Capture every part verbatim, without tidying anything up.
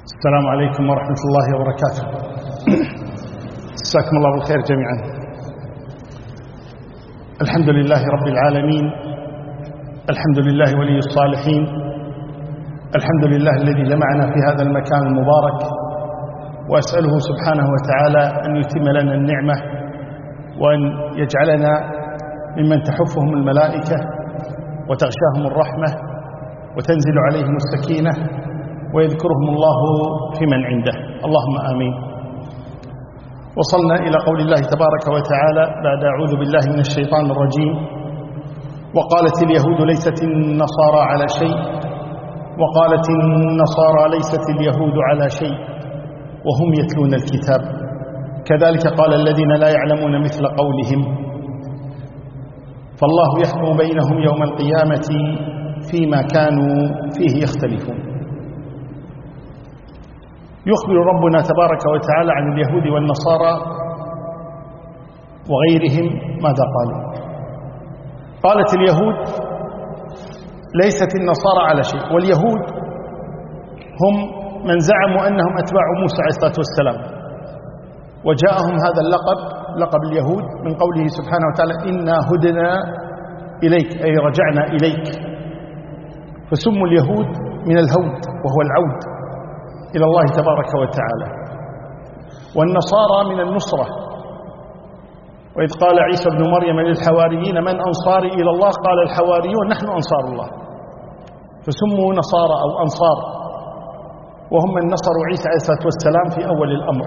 السلام عليكم ورحمة الله وبركاته. جزاكم الله بالخير جميعا. الحمد لله رب العالمين، الحمد لله ولي الصالحين، الحمد لله الذي جمعنا في هذا المكان المبارك، وأسأله سبحانه وتعالى أن يتم لنا النعمة وأن يجعلنا ممن تحفهم الملائكة وتغشاهم الرحمة وتنزل عليهم السكينة ويذكرهم الله في من عنده، اللهم آمين. وصلنا إلى قول الله تبارك وتعالى بعد أعوذ بالله من الشيطان الرجيم: وقالت اليهود ليست النصارى على شيء وقالت النصارى ليست اليهود على شيء وهم يتلون الكتاب كذلك قال الذين لا يعلمون مثل قولهم فالله يحكم بينهم يوم القيامة فيما كانوا فيه يختلفون. يخبر ربنا تبارك وتعالى عن اليهود والنصارى وغيرهم ماذا قالوا؟ قالت اليهود ليست النصارى على شيء، واليهود هم من زعموا أنهم أتباع موسى عليه الصلاة والسلام، وجاءهم هذا اللقب لقب اليهود من قوله سبحانه وتعالى: إنا هدنا إليك، أي رجعنا إليك، فسموا اليهود من الهود وهو العود إلى الله تبارك وتعالى. والنصارى من النصرة، وإذ قال عيسى بن مريم للحواريين من أنصاري إلى الله قال الحواريون نحن أنصار الله، فسموا نصارى أو أنصار، وهم من نصروا عيسى عليه الصلاة والسلام في أول الأمر.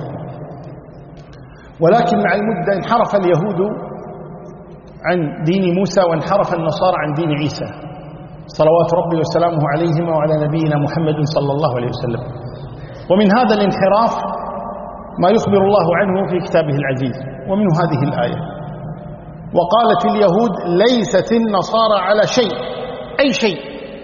ولكن مع المدة انحرف اليهود عن دين موسى وانحرف النصارى عن دين عيسى صلوات ربي وسلامه عليهما وعلى نبينا محمد صلى الله عليه وسلم. ومن هذا الانحراف ما يخبر الله عنه في كتابه العزيز، ومنه هذه الآية: وقالت اليهود ليست النصارى على شيء، أي شيء،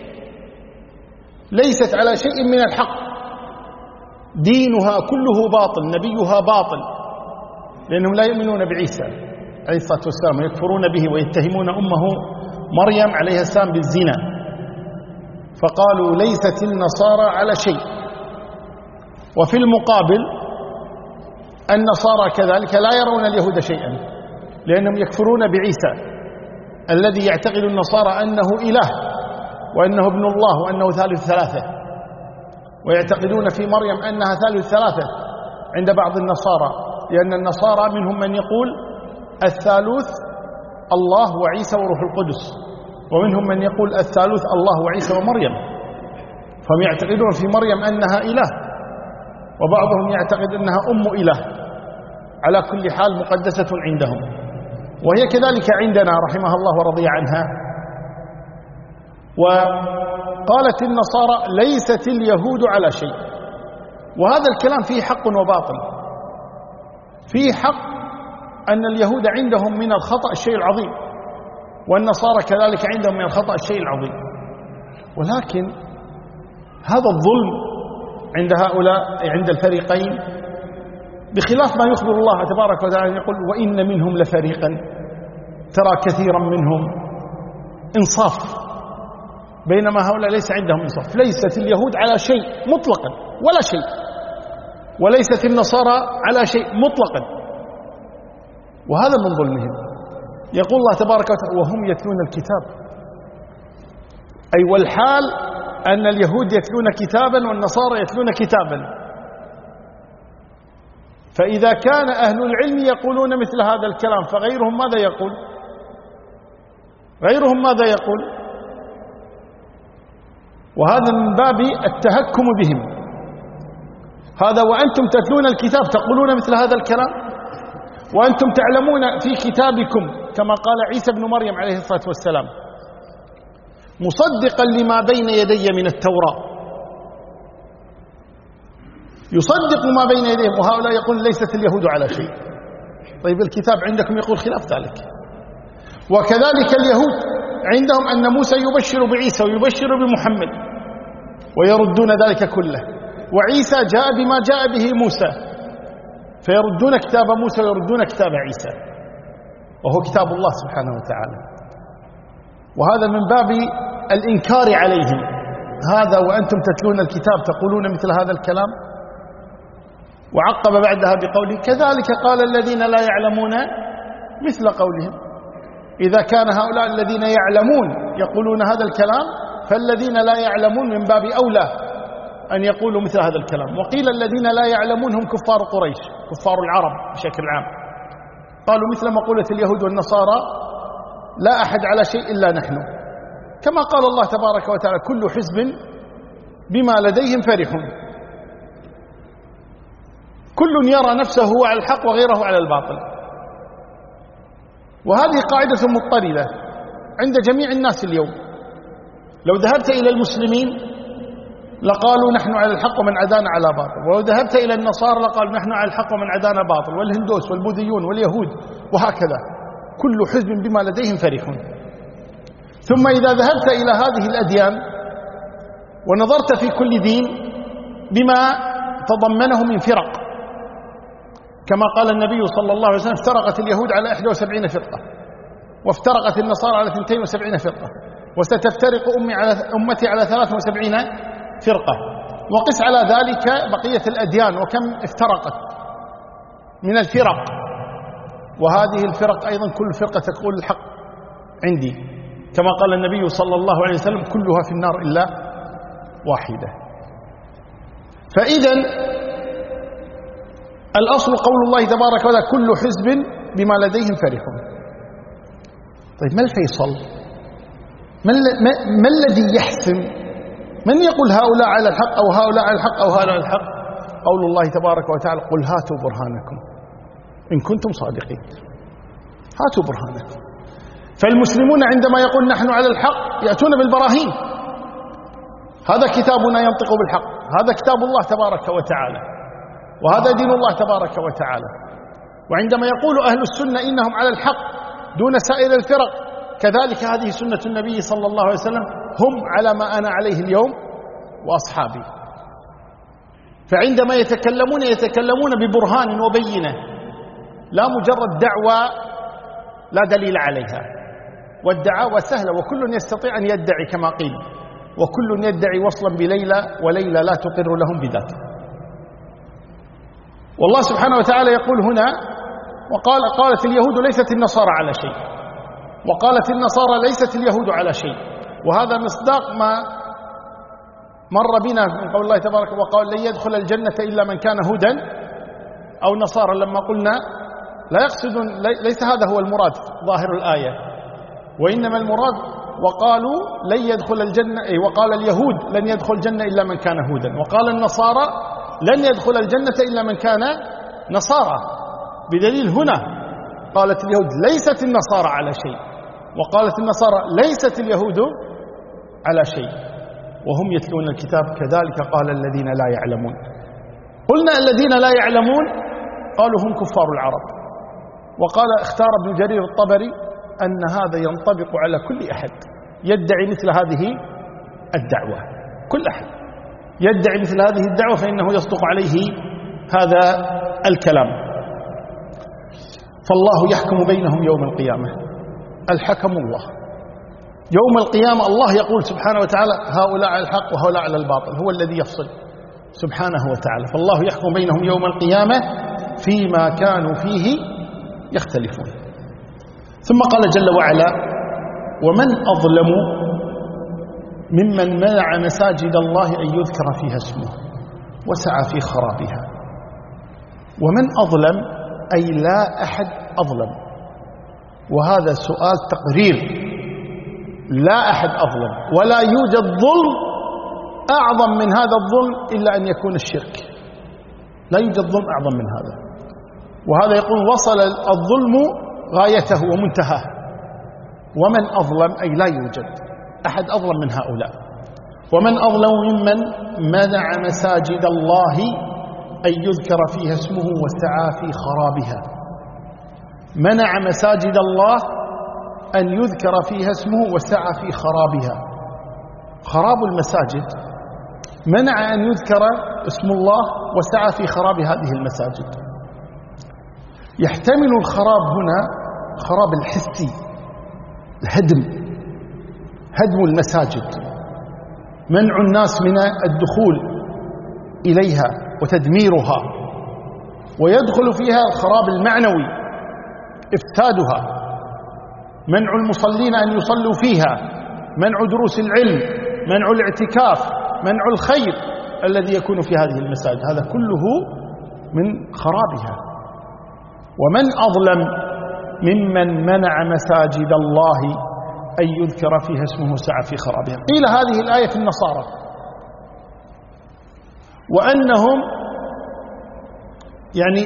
ليست على شيء من الحق، دينها كله باطل، نبيها باطل، لأنهم لا يؤمنون بعيسى عليه الصلاة والسلام ويكفرون به ويتهمون أمه مريم عليها السلام بالزنا، فقالوا ليست النصارى على شيء. وفي المقابل النصارى كذلك لا يرون اليهود شيئا، لأنهم يكفرون بعيسى الذي يعتقد النصارى أنه إله وأنه ابن الله وأنه ثالث ثلاثة، ويعتقدون في مريم أنها ثالث ثلاثة عند بعض النصارى، لأن النصارى منهم من يقول الثالوث الله وعيسى وروح القدس، ومنهم من يقول الثالوث الله وعيسى ومريم، فهم يعتقدون في مريم أنها إله، وبعضهم يعتقد أنها أم إله. على كل حال مقدسة عندهم، وهي كذلك عندنا رحمها الله ورضي عنها. وقالت النصارى ليست اليهود على شيء، وهذا الكلام فيه حق وباطل. فيه حق أن اليهود عندهم من الخطأ الشيء العظيم، والنصارى كذلك عندهم من الخطأ الشيء العظيم، ولكن هذا الظلم عند هؤلاء عند الفريقين بخلاف ما يخبر الله تبارك وتعالى، يقول وإن منهم لفريقا، ترى كثيرا منهم إنصاف، بينما هؤلاء ليس عندهم إنصاف. ليست اليهود على شيء مطلقا ولا شيء، وليست النصارى على شيء مطلقا، وهذا من ظلمهم. يقول الله تبارك وتعالى وهم يتلون الكتاب، أي والحال أن اليهود يتلون كتابا والنصارى يتلون كتابا. فإذا كان أهل العلم يقولون مثل هذا الكلام، فغيرهم ماذا يقول؟ غيرهم ماذا يقول؟ وهذا من باب التهكم بهم. هذا وأنتم تتلون الكتاب تقولون مثل هذا الكلام، وأنتم تعلمون في كتابكم كما قال عيسى بن مريم عليه الصلاة والسلام مصدقا لما بين يدي من التوراة، يصدق ما بين يديهم، وهؤلاء يقول ليست اليهود على شيء. طيب الكتاب عندكم يقول خلاف ذلك. وكذلك اليهود عندهم أن موسى يبشر بعيسى ويبشر بمحمد، ويردون ذلك كله، وعيسى جاء بما جاء به موسى، فيردون كتاب موسى ويردون كتاب عيسى، وهو كتاب الله سبحانه وتعالى. وهذا من باب الإنكار عليهم. هذا وأنتم تتلون الكتاب تقولون مثل هذا الكلام. وعقب بعدها بقوله كذلك قال الذين لا يعلمون مثل قولهم. إذا كان هؤلاء الذين يعلمون يقولون هذا الكلام، فالذين لا يعلمون من باب أولى أن يقولوا مثل هذا الكلام. وقيل الذين لا يعلمون هم كفار قريش، كفار العرب بشكل عام، قالوا مثل مقولة اليهود والنصارى لا أحد على شيء إلا نحن، كما قال الله تبارك وتعالى كل حزب بما لديهم فرحون. كل يرى نفسه على الحق وغيره على الباطل. وهذه قاعدة مضطردة عند جميع الناس اليوم. لو ذهبت إلى المسلمين لقالوا نحن على الحق ومن عدانا على باطل، ولو ذهبت إلى النصارى لقالوا نحن على الحق ومن عدانا باطل، والهندوس والبوذيون واليهود وهكذا، كل حزب بما لديهم فرحون. ثم إذا ذهبت إلى هذه الأديان ونظرت في كل دين بما تضمنه من فرق، كما قال النبي صلى الله عليه وسلم افترقت اليهود على إحدى وسبعين فرقة، وافترقت النصارى على اثنتين وسبعين فرقة، وستفترق أمي على أمتي على ثلاث وسبعين فرقة. وقس على ذلك بقية الأديان وكم افترقت من الفرق. وهذه الفرق أيضا كل فرقة تقول الحق عندي، كما قال النبي صلى الله عليه وسلم كلها في النار إلا واحدة. فإذا الأصل قول الله تبارك وتعالى كل حزب بما لديهم فرحون. طيب ما الفيصل؟ ما, ما, ما الذي يحسم؟ من يقول هؤلاء على الحق أو هؤلاء على الحق أو هؤلاء على الحق؟ قول الله تبارك وتعالى قل هاتوا برهانكم إن كنتم صادقين. هاتوا برهانكم. فالمسلمون عندما يقول نحن على الحق يأتون بالبراهين. هذا كتابنا ينطق بالحق، هذا كتاب الله تبارك وتعالى، وهذا دين الله تبارك وتعالى. وعندما يقول أهل السنة إنهم على الحق دون سائر الفرق، كذلك هذه سنة النبي صلى الله عليه وسلم، هم على ما أنا عليه اليوم وأصحابي. فعندما يتكلمون يتكلمون ببرهان وبينة، لا مجرد دعوة لا دليل عليها. والدعاوى سهلة وكل يستطيع أن يدعي كما قيل، وكل يدعي وصلا بليلى وليلى لا تقر لهم بذاك. والله سبحانه وتعالى يقول هنا وقال قالت اليهود ليست النصارى على شيء، وقالت النصارى ليست اليهود على شيء. وهذا مصداق ما مر بنا من قول الله تبارك وقال لن يدخل الجنة إلا من كان هودا أو نصارى. لما قلنا لا يقصدون، ليس هذا هو المراد ظاهر الآية، وإنما المراد وقالوا لن يدخل الجنة، أي وقال اليهود لن يدخل الجنة إلا من كان هودا، وقال النصارى لن يدخل الجنة إلا من كان نصارى. بدليل هنا قالت اليهود ليست النصارى على شيء، وقالت النصارى ليست اليهود على شيء، وهم يتلون الكتاب كذلك قال الذين لا يعلمون. قلنا الذين لا يعلمون قالوا هم كفار العرب. وقال اختار ابن جرير الطبري أن هذا ينطبق على كل أحد يدعي مثل هذه الدعوة. كل أحد يدعي مثل هذه الدعوة فإنه يصدق عليه هذا الكلام. فالله يحكم بينهم يوم القيامة. الحكم الله يوم القيامة. الله يقول سبحانه وتعالى هؤلاء على الحق وهؤلاء على الباطل، هو الذي يفصل سبحانه وتعالى. فالله يحكم بينهم يوم القيامة فيما كانوا فيه يختلفون. ثم قال جل وعلا ومن أظلم ممن منع مساجد الله أن يذكر فيها اسمه وسعى في خرابها. ومن أظلم أي لا أحد أظلم، وهذا سؤال تقرير. لا أحد أظلم، ولا يوجد ظلم أعظم من هذا الظلم إلا أن يكون الشرك. لا يوجد ظلم أعظم من هذا. وهذا يقول وصل الظلم غايته ومنتهاه. ومن أظلم أي لا يوجد أحد أظلم من هؤلاء. ومن أظلم ممن منع مساجد الله أن يذكر فيها اسمه وسعى في خرابها. منع مساجد الله أن يذكر فيها اسمه وسعى في خرابها. خراب المساجد، منع أن يذكر اسم الله وسعى في خراب هذه المساجد. يحتمل الخراب هنا خراب الحسي، الهدم، هدم المساجد، منع الناس من الدخول إليها وتدميرها ويدخل فيها الخراب المعنوي، إفسادها، منع المصلين أن يصلوا فيها، منع دروس العلم، منع الاعتكاف، منع الخير الذي يكون في هذه المساجد، هذا كله من خرابها. ومن أظلم ممن منع مساجد الله أن يذكر فيها اسمه سعى في خرابها. قيل هذه الآية في النصارى، وأنهم يعني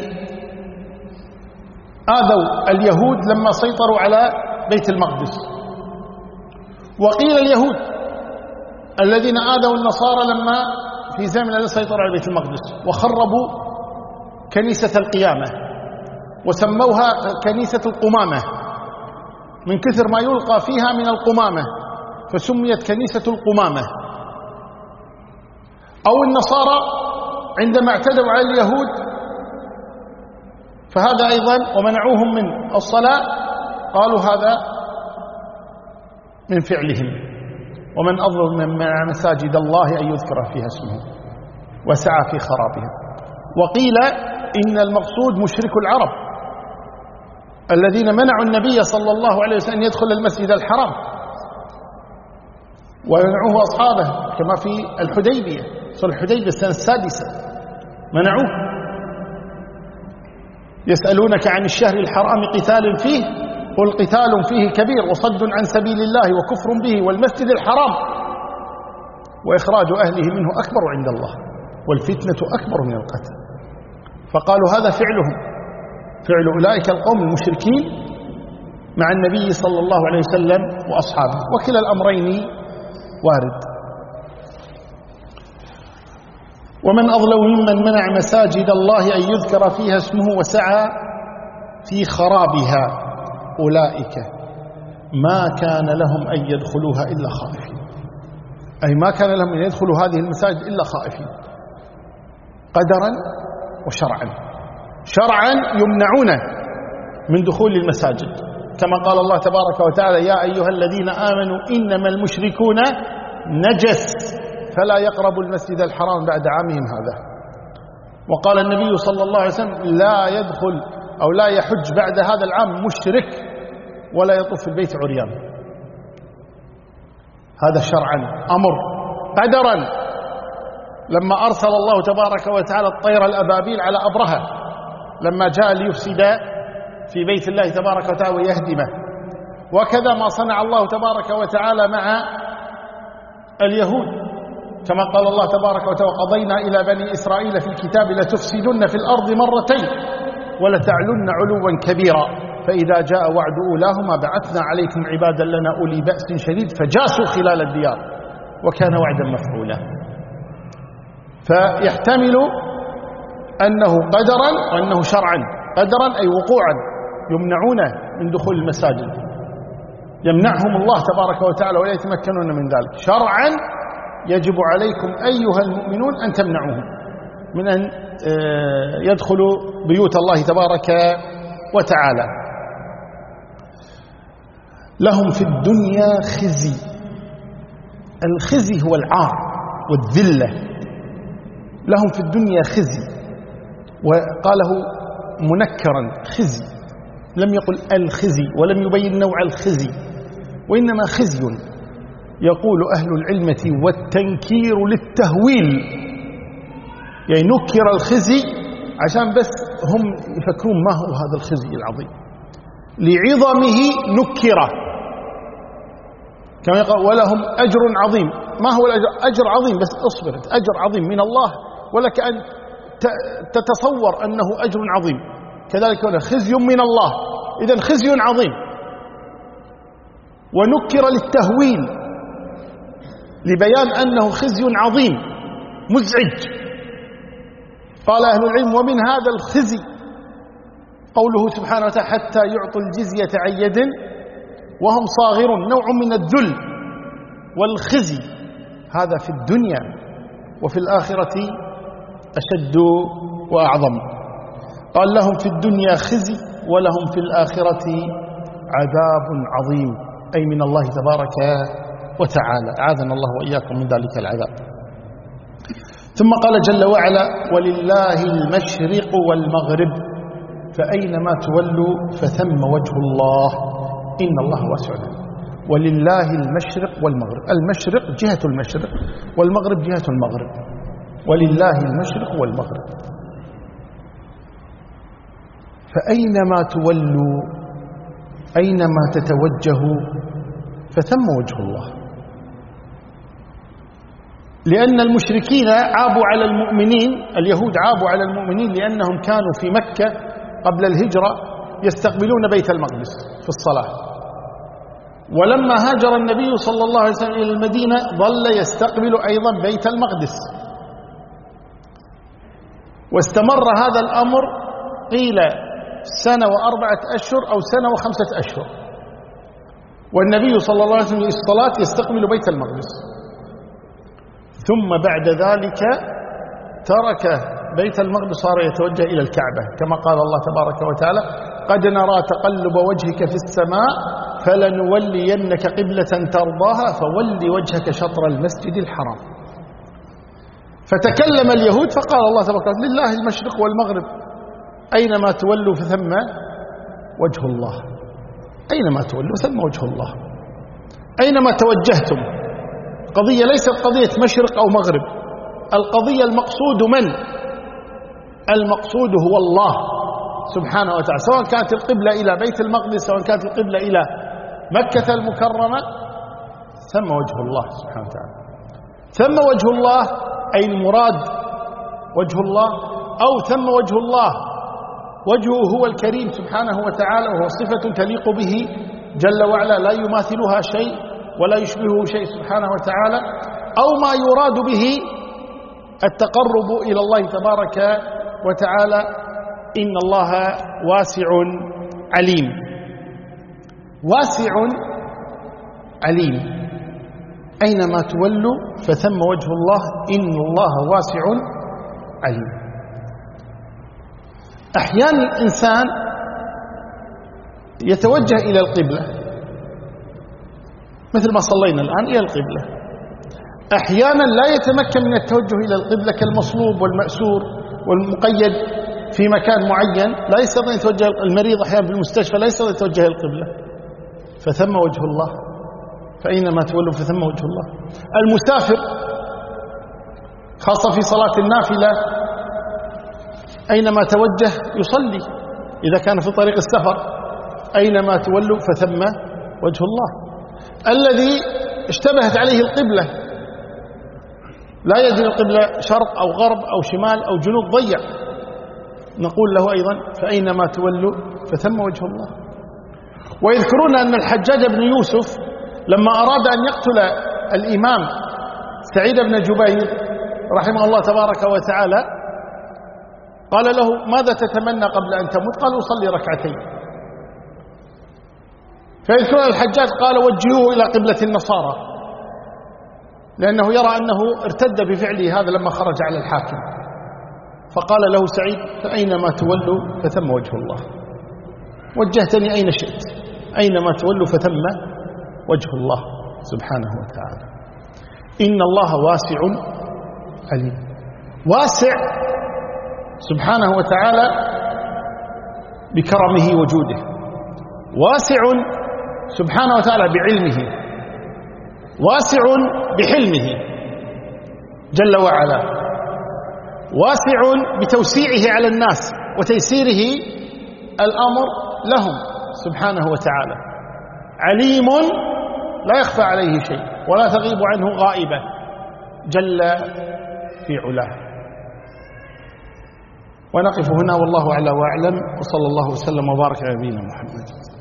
آذوا اليهود لما سيطروا على بيت المقدس. وقيل اليهود الذين آذوا النصارى لما في زمن الذي سيطروا على بيت المقدس وخربوا كنيسة القيامة وسموها كنيسة القمامة من كثر ما يلقى فيها من القمامة، فسميت كنيسة القمامة. أو النصارى عندما اعتدوا على اليهود فهذا أيضا ومنعوهم من الصلاة، قالوا هذا من فعلهم. ومن أظلم من منع مساجد الله أن يذكر فيها اسمه وسعى في خرابها. وقيل إن المقصود مشرك العرب الذين منعوا النبي صلى الله عليه وسلم أن يدخل المسجد الحرام ومنعوه أصحابه، كما في الحديبية، صلح الحديبية السنة السادسة منعوه. يسألونك عن الشهر الحرام قتال فيه قل قتال فيه كبير وصد عن سبيل الله وكفر به والمسجد الحرام وإخراج أهله منه أكبر عند الله والفتنة أكبر من القتل. فقالوا هذا فعلهم، فعل أولئك القوم المشركين مع النبي صلى الله عليه وسلم وأصحابه، وكلا الأمرين وارد. ومن أظلم ممن منع مساجد الله أن يذكر فيها اسمه وسعى في خرابها أولئك ما كان لهم أن يدخلوها إلا خائفين، أي ما كان لهم أن يدخلوا هذه المساجد إلا خائفين قدرا وشرعا. شرعا يمنعون من دخول المساجد كما قال الله تبارك وتعالى يا أيها الذين آمنوا إنما المشركون نجس فلا يقربوا المسجد الحرام بعد عامهم هذا. وقال النبي صلى الله عليه وسلم لا يدخل أو لا يحج بعد هذا العام مشرك ولا يطوف في البيت عريان. هذا شرعا أمر. قدرا لما أرسل الله تبارك وتعالى الطير الأبابيل على أبرهة لما جاء ليفسد في بيت الله تبارك وتعالى ويهدمه. وكذا ما صنع الله تبارك وتعالى مع اليهود كما قال الله تبارك وتعالى وقضينا إلى بني إسرائيل في الكتاب لتفسدن في الأرض مرتين ولتعلن علوا كبيرا فإذا جاء وعد أولاهما بعثنا عليكم عبادا لنا أولي بأس شديد فجاسوا خلال الديار وكان وعدا مفعولا. فيحتمل أنه قدرا وأنه شرعا. قدرا أي وقوعا يمنعون من دخول المساجد، يمنعهم الله تبارك وتعالى ولا يتمكنون من ذلك. شرعا يجب عليكم أيها المؤمنون أن تمنعوهم من أن يدخلوا بيوت الله تبارك وتعالى. لهم في الدنيا خزي. الخزي هو العار والذلة. لهم في الدنيا خزي، وقاله منكرا خزي، لم يقل الخزي ولم يبين نوع الخزي، وإنما خزي يقول أهل العلمة والتنكير للتهويل، يعني نكر الخزي عشان بس هم يفكرون ما هو هذا الخزي العظيم، لعظمه نكره كما يقول ولهم أجر عظيم. ما هو الأجر؟ أجر عظيم بس اصبر، أجر عظيم من الله ولك أن تتصور أنه أجر عظيم، كذلك هنا خزي من الله، إذن خزي عظيم. ونكر للتهويل لبيان أنه خزي عظيم مزعج. قال أهل العلم ومن هذا الخزي قوله سبحانه وتعالى حتى يعطوا الجزية عن يد وهم صاغرون، نوع من الذل والخزي، هذا في الدنيا وفي الآخرة أشد وأعظم. قال لهم في الدنيا خزي ولهم في الآخرة عذاب عظيم، أي من الله تبارك وتعالى، أعاذنا الله وإياكم من ذلك العذاب. ثم قال جل وعلا: ولله المشرق والمغرب فأينما تولوا فثم وجه الله إن الله واسع عليم. ولله المشرق والمغرب، المشرق جهة المشرق والمغرب جهة المغرب، ولله المشرق والمغرب فأينما تولوا، أينما تتوجهوا فثم وجه الله. لأن المشركين عابوا على المؤمنين، اليهود عابوا على المؤمنين لأنهم كانوا في مكة قبل الهجرة يستقبلون بيت المقدس في الصلاة، ولما هاجر النبي صلى الله عليه وسلم إلى المدينة ظل يستقبل أيضا بيت المقدس، واستمر هذا الأمر قيل سنة وأربعة أشهر أو سنة وخمسة أشهر، والنبي صلى الله عليه وسلم الصلاة يستقبل بيت المقدس. ثم بعد ذلك ترك بيت المقدس، صار يتوجه إلى الكعبة، كما قال الله تبارك وتعالى: قد نرى تقلب وجهك في السماء فلنولينك قبلة ترضاها فول وجهك شطر المسجد الحرام. فتكلم اليهود فقال الله تبارك وتعالى: لله المشرق والمغرب أينما تولوا فثم وجه الله، أينما تولوا ثم وجه الله، أينما توجهتم. قضية ليست قضية مشرق أو مغرب، القضية المقصود من؟ المقصود هو الله سبحانه وتعالى، سواء كانت القبلة إلى بيت المقدس سواء كانت القبلة إلى مكة المكرمة، ثم وجه الله سبحانه وتعالى. ثم وجه الله أي المراد وجه الله، أو ثم وجه الله وجهه هو الكريم سبحانه وتعالى، وهو صفة تليق به جل وعلا لا يماثلها شيء ولا يشبهه شيء سبحانه وتعالى، أو ما يراد به التقرب إلى الله تبارك وتعالى: إن الله واسع عليم. واسع عليم، أينما تولوا فثم وجه الله إن الله واسع عليم. أحيانا الإنسان يتوجه إلى القبلة مثل ما صلينا الآن إلى القبلة، أحيانا لا يتمكن من التوجه إلى القبلة كالمصلوب والمأسور والمقيد في مكان معين، لا يستطيع يتوجه، المريض أحيانا في المستشفى لا يستطيع يتوجه إلى القبلة، فثم وجه الله، فأينما تولوا فثم وجه الله. المسافر خاصة في صلاة النافلة أينما توجه يصلي، إذا كان في طريق السفر أينما تولوا فثم وجه الله. الذي اشتبهت عليه القبلة لا يدري القبلة شرق أو غرب أو شمال أو جنوب ضيع، نقول له أيضا فأينما تولوا فثم وجه الله. ويذكرون أن الحجاج بن يوسف لما أراد أن يقتل الإمام سعيد بن جبير رحمه الله تبارك وتعالى قال له: ماذا تتمنى قبل أن تموت؟ قال: أصلي ركعتين. فيذكرون الحجاج قال: وجهوه إلى قبلة النصارى، لأنه يرى أنه ارتد بفعله هذا لما خرج على الحاكم. فقال له سعيد: فأينما تولوا فثم وجه الله، وجهتني أين شئت، أينما تولوا فثم وجه الله سبحانه وتعالى. إن الله واسع عليم. واسع سبحانه وتعالى بكرمه وجوده، واسع سبحانه وتعالى بعلمه، واسع بحلمه جل وعلا، واسع بتوسيعه على الناس وتيسيره الأمر لهم سبحانه وتعالى، عليم لا يخفى عليه شيء ولا تغيب عنه غائبة جل في علاه. ونقف هنا والله أعلى وأعلم، وصلى الله وسلم وبارك على نبينا محمد.